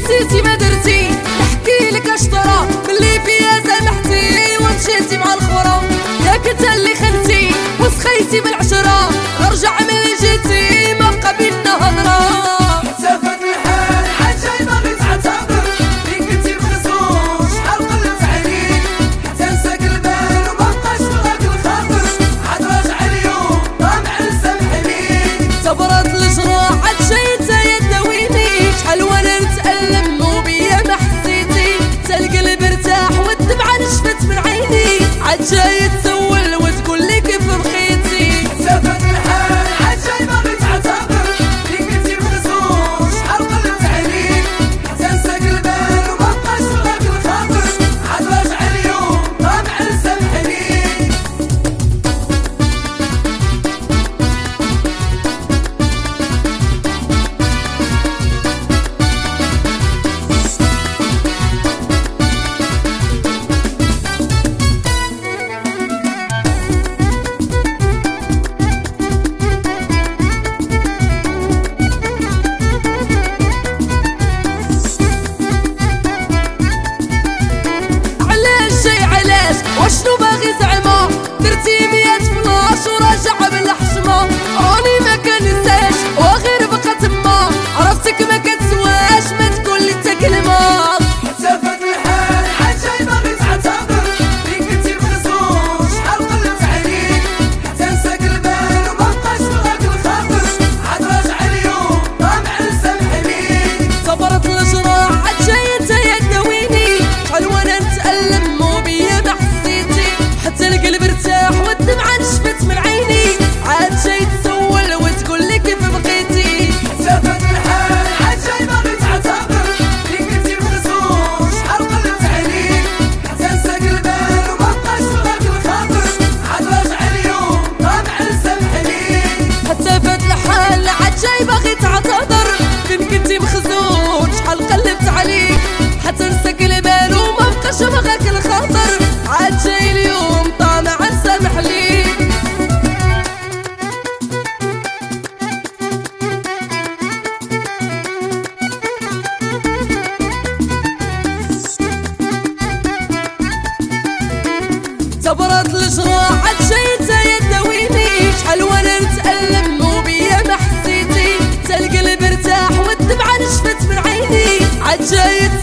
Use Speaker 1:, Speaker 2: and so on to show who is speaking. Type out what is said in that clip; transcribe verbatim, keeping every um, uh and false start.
Speaker 1: نسيتي ما درتي نحكي لك اش طرا باللي فيا سامحتي ومشيتي مع الخرا ياك انت اللي خنتي وسخيتي بالعشره ارجع ملي جيتي ما بقى بينا هضره جاي تسول وتقول لي كيف بخيتي
Speaker 2: سافت الحال عاد جاي باغي تعتذر لي كنتي مخزون شحال قلبت عليك حتى نساك البال وما بقاش بغاك الخاطر عاد راجع اليوم طامع نسامحني
Speaker 1: وشنو باغي زعما درتي مية فلاش وراجع بالحشمة راني ما كنساش وغير بقى تما عرفتك ما كتسواش ما تقول لي انت كلمة
Speaker 2: سافت الحال عاد جاي باغي تعتذر لي كنتي مخزون شحال قلبت عليك حتى نساك البال وما بقاش بغاك الخاطر عاد راجع اليوم طامع نسامحني
Speaker 1: صبرت الجراح عاد جاي انت يا تداويني شحال وانا نتألم وبيا ما حتى القلب ارتاح والدمعة نشفت من عيني عاد جاي تسول وتقول لي كيف بقيتي
Speaker 2: سافت الحال عاد جاي باغي تعتذر لي كنتي مخزون شحال قلبت عليك حتى نساك البال وما بقاش بغاك الخاطر عاد راجع اليوم طامع نسامحني
Speaker 1: حتى فات الحال عاد جاي باغي تعتذر فين كنتي مخزون شحال قلبت عليك حتى نساك البال وما بقاش بغاك الخاطر عاد جاي اليوم طامع نسامح ليك صبرت الجراح عاد جاي انت يا تداويني شحال وانا نتألم وبيا ما حسيتي حتى القلب ارتاح والدمعة نشفت من عيني عاد جاي